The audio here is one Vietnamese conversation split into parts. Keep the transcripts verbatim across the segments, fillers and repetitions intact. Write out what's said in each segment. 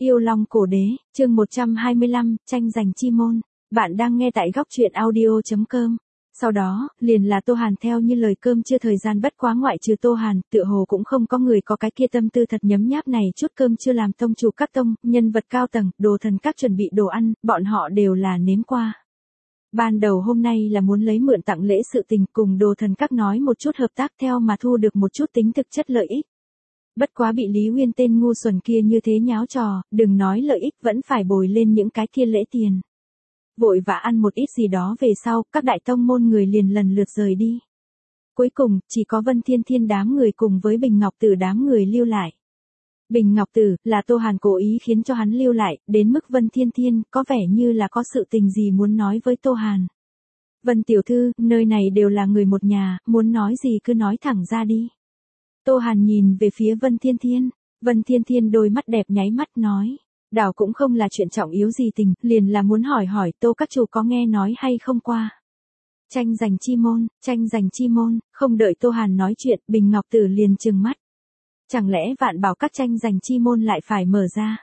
Yêu Long Cổ Đế, chương một trăm hai mươi lăm, tranh giành chi môn. Bạn đang nghe tại góc truyện audio chấm com. Sau đó, liền là Tô Hàn theo như lời cơm chưa thời gian bất quá ngoại trừ Tô Hàn, tựa hồ cũng không có người có cái kia tâm tư thật nhấm nháp này chút cơm chưa làm tông chủ các tông, nhân vật cao tầng, đồ thần các chuẩn bị đồ ăn, bọn họ đều là nếm qua. Ban đầu hôm nay là muốn lấy mượn tặng lễ sự tình cùng đồ thần các nói một chút hợp tác theo mà thu được một chút tính thực chất lợi ích. Bất quá bị Lý Uyên tên ngu xuẩn kia như thế nháo trò, đừng nói lợi ích vẫn phải bồi lên những cái kia lễ tiền. Vội vã ăn một ít gì đó về sau, các đại tông môn người liền lần lượt rời đi. Cuối cùng, chỉ có Vân Thiên Thiên đám người cùng với Bình Ngọc Tử đám người lưu lại. Bình Ngọc Tử, là Tô Hàn cố ý khiến cho hắn lưu lại, đến mức Vân Thiên Thiên, có vẻ như là có sự tình gì muốn nói với Tô Hàn. Vân tiểu thư, nơi này đều là người một nhà, muốn nói gì cứ nói thẳng ra đi. Tô Hàn nhìn về phía Vân Thiên Thiên, Vân Thiên Thiên đôi mắt đẹp nháy mắt nói, đảo cũng không là chuyện trọng yếu gì tình, liền là muốn hỏi hỏi Tô các chủ có nghe nói hay không qua. Tranh giành chi môn, tranh giành chi môn, không đợi Tô Hàn nói chuyện, Bình Ngọc Tử liền trừng mắt. Chẳng lẽ Vạn Bảo các tranh giành chi môn lại phải mở ra?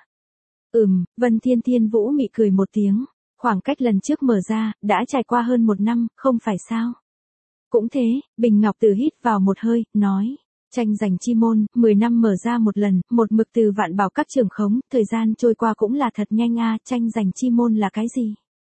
Ừm, Vân Thiên Thiên Vũ mị cười một tiếng, khoảng cách lần trước mở ra, đã trải qua hơn một năm, không phải sao? Cũng thế, Bình Ngọc Tử hít vào một hơi, nói. Tranh giành chi môn, mười năm mở ra một lần, một mực từ Vạn Bảo các trưởng khống, thời gian trôi qua cũng là thật nhanh a, tranh giành chi môn là cái gì?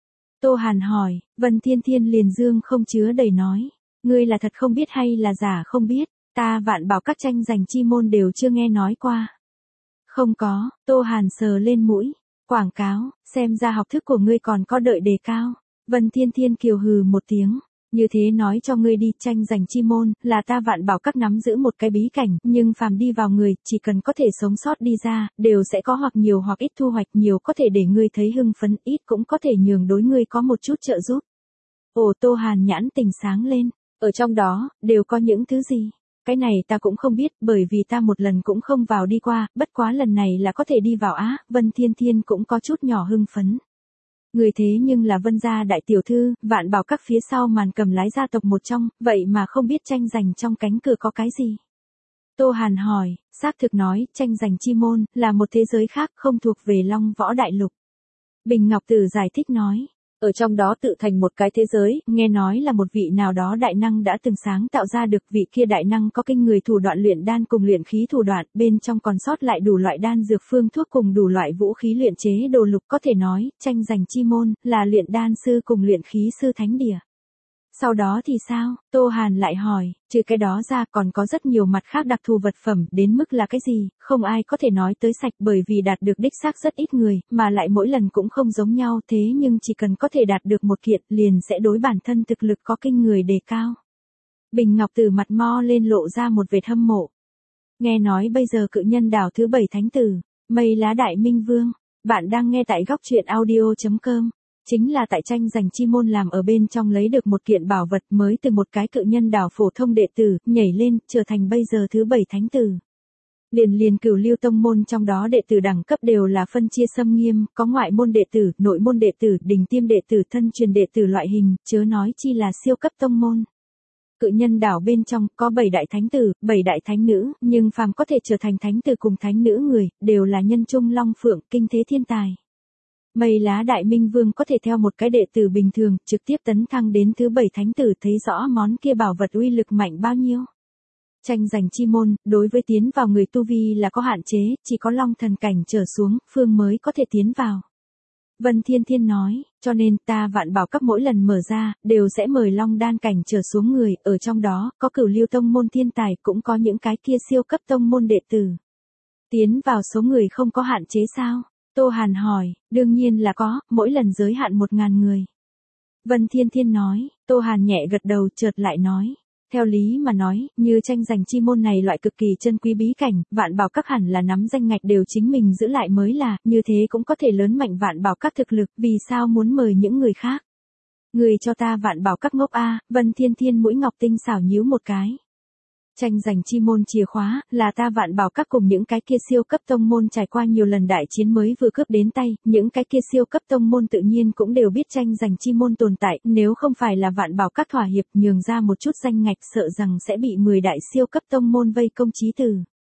Tô Hàn hỏi, Vân Thiên Thiên liền dương không chứa đầy nói, ngươi là thật không biết hay là giả không biết, ta Vạn Bảo các tranh giành chi môn đều chưa nghe nói qua. Không có, Tô Hàn sờ lên mũi, quảng cáo, xem ra học thức của ngươi còn có đợi đề cao. Vân Thiên Thiên kiều hừ một tiếng. Như thế nói cho ngươi đi, tranh giành chi môn, là ta Vạn Bảo các nắm giữ một cái bí cảnh, nhưng phàm đi vào người, chỉ cần có thể sống sót đi ra, đều sẽ có hoặc nhiều hoặc ít thu hoạch, nhiều có thể để ngươi thấy hưng phấn, ít cũng có thể nhường đối ngươi có một chút trợ giúp. Ồ, Tô Hàn nhãn tình sáng lên, ở trong đó, đều có những thứ gì? Cái này ta cũng không biết, bởi vì ta một lần cũng không vào đi qua, bất quá lần này là có thể đi vào á, Vân Thiên Thiên cũng có chút nhỏ hưng phấn. Người thế nhưng là Vân gia đại tiểu thư, Vạn Bảo các phía sau màn cầm lái gia tộc một trong, vậy mà không biết tranh giành trong cánh cửa có cái gì. Tô Hàn hỏi, xác thực nói, tranh giành chi môn, là một thế giới khác không thuộc về Long Võ Đại Lục. Bình Ngọc Tử giải thích nói, ở trong đó tự thành một cái thế giới, nghe nói là một vị nào đó đại năng đã từng sáng tạo ra được, vị kia đại năng có kinh người thủ đoạn luyện đan cùng luyện khí thủ đoạn, bên trong còn sót lại đủ loại đan dược phương thuốc cùng đủ loại vũ khí luyện chế đồ lục, có thể nói, tranh giành chi môn, là luyện đan sư cùng luyện khí sư thánh địa. Sau đó thì sao? Tô Hàn lại hỏi, trừ cái đó ra còn có rất nhiều mặt khác đặc thù vật phẩm, đến mức là cái gì, không ai có thể nói tới sạch, bởi vì đạt được đích xác rất ít người, mà lại mỗi lần cũng không giống nhau, thế nhưng chỉ cần có thể đạt được một kiện, liền sẽ đối bản thân thực lực có kinh người đề cao. Bình Ngọc Tử mặt mo lên lộ ra một vệt hâm mộ. Nghe nói bây giờ cự nhân đảo thứ bảy thánh tử, Mây Lá Đại Minh Vương, bạn đang nghe tại góc truyện audio chấm com. Chính là tại tranh giành chi môn làm ở bên trong lấy được một kiện bảo vật mới từ một cái cự nhân đảo phổ thông đệ tử, nhảy lên, trở thành bây giờ thứ bảy thánh tử. Liền liền Cửu Lưu tông môn trong đó đệ tử đẳng cấp đều là phân chia xâm nghiêm, có ngoại môn đệ tử, nội môn đệ tử, đỉnh tiêm đệ tử, thân truyền đệ tử loại hình, chớ nói chi là siêu cấp tông môn. Cự nhân đảo bên trong có bảy đại thánh tử, bảy đại thánh nữ, nhưng phàm có thể trở thành thánh tử cùng thánh nữ người, đều là nhân trung long phượng, kinh thế thiên tài. Mây Lá Đại Minh Vương có thể theo một cái đệ tử bình thường, trực tiếp tấn thăng đến thứ bảy thánh tử, thấy rõ món kia bảo vật uy lực mạnh bao nhiêu. Tranh giành chi môn, đối với tiến vào người tu vi là có hạn chế, chỉ có long thần cảnh trở xuống, phương mới có thể tiến vào. Vân Thiên Thiên nói, cho nên ta Vạn Bảo các mỗi lần mở ra, đều sẽ mời long đan cảnh trở xuống người, ở trong đó, có Cửu Lưu tông môn thiên tài, cũng có những cái kia siêu cấp tông môn đệ tử. Tiến vào số người không có hạn chế sao? Tô Hàn hỏi, đương nhiên là có, mỗi lần giới hạn một ngàn người. Vân Thiên Thiên nói, Tô Hàn nhẹ gật đầu chợt lại nói, theo lý mà nói, như tranh giành chi môn này loại cực kỳ chân quý bí cảnh, Vạn Bảo các hẳn là nắm danh ngạch đều chính mình giữ lại mới là, như thế cũng có thể lớn mạnh Vạn Bảo các thực lực, vì sao muốn mời những người khác. Người cho ta Vạn Bảo các ngốc a, Vân Thiên Thiên mũi ngọc tinh xảo nhíu một cái. Tranh giành chi môn chìa khóa, là ta Vạn Bảo các cùng những cái kia siêu cấp tông môn trải qua nhiều lần đại chiến mới vừa cướp đến tay, những cái kia siêu cấp tông môn tự nhiên cũng đều biết tranh giành chi môn tồn tại, nếu không phải là Vạn Bảo các thỏa hiệp nhường ra một chút danh ngạch sợ rằng sẽ bị mười đại siêu cấp tông môn vây công chí tử.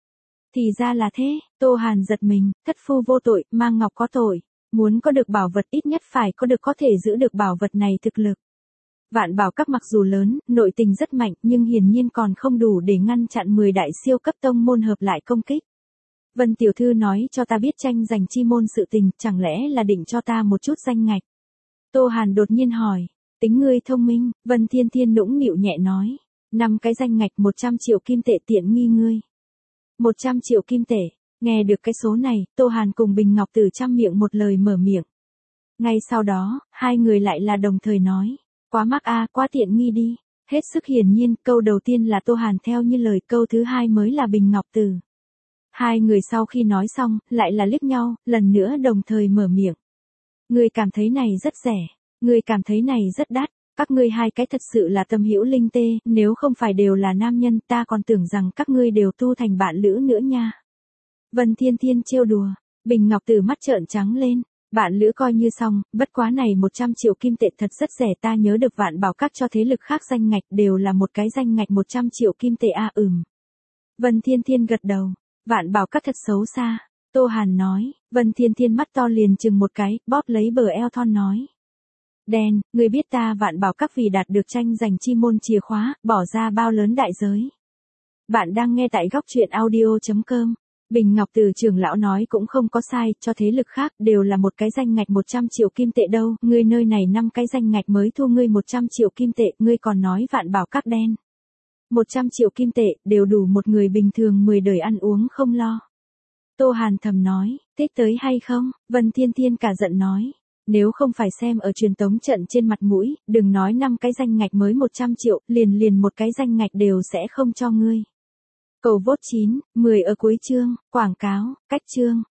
Thì ra là thế, Tô Hàn giật mình, thất phu vô tội, mang ngọc có tội. Muốn có được bảo vật ít nhất phải có được có thể giữ được bảo vật này thực lực. Vạn bảo các mặc dù lớn, nội tình rất mạnh nhưng hiển nhiên còn không đủ để ngăn chặn mười đại siêu cấp tông môn hợp lại công kích. Vân tiểu thư nói cho ta biết tranh giành chi môn sự tình, chẳng lẽ là định cho ta một chút danh ngạch. Tô Hàn đột nhiên hỏi, tính ngươi thông minh, Vân Thiên Thiên nũng nịu nhẹ nói. Năm cái danh ngạch một trăm triệu kim tệ tiện nghi ngươi. một trăm triệu kim tệ, nghe được cái số này, Tô Hàn cùng Bình Ngọc Tử trăm miệng một lời mở miệng. Ngay sau đó, hai người lại là đồng thời nói, quá mắc a, quá tiện nghi đi. Hết sức hiển nhiên, câu đầu tiên là Tô Hàn theo như lời, câu thứ hai mới là Bình Ngọc Tử. Hai người sau khi nói xong, lại là liếc nhau, lần nữa đồng thời mở miệng. Ngươi cảm thấy này rất rẻ, ngươi cảm thấy này rất đắt, các ngươi hai cái thật sự là tâm hữu linh tê, nếu không phải đều là nam nhân ta còn tưởng rằng các ngươi đều tu thành bạn lữ nữa nha. Vân Thiên Thiên trêu đùa, Bình Ngọc Tử mắt trợn trắng lên, bạn lữ coi như xong, bất quá này một trăm triệu kim tệ thật rất rẻ, ta nhớ được Vạn Bảo Các cho thế lực khác danh ngạch đều là một cái danh ngạch một trăm triệu kim tệ a à, ừm. Vân Thiên Thiên gật đầu, Vạn Bảo Các thật xấu xa, Tô Hàn nói, Vân Thiên Thiên mắt to liền chừng một cái, bóp lấy bờ eo thon nói. Đen, người biết ta Vạn Bảo Các vì đạt được tranh giành chi môn chìa khóa, bỏ ra bao lớn đại giới. Bạn đang nghe tại góc truyện audio chấm com. Bình Ngọc Từ trưởng lão nói cũng không có sai, cho thế lực khác đều là một cái danh ngạch một trăm triệu kim tệ đâu, ngươi nơi này năm cái danh ngạch mới thu ngươi một trăm triệu kim tệ, ngươi còn nói Vạn Bảo Các đen. một trăm triệu kim tệ đều đủ một người bình thường mười đời ăn uống không lo. Tô Hàn thầm nói, thích tới hay không? Vân Thiên Thiên cả giận nói, nếu không phải xem ở truyền tống trận trên mặt mũi, đừng nói năm cái danh ngạch mới một trăm triệu, liền liền một cái danh ngạch đều sẽ không cho ngươi. Cầu vote chín, mười ở cuối chương, quảng cáo, cách chương.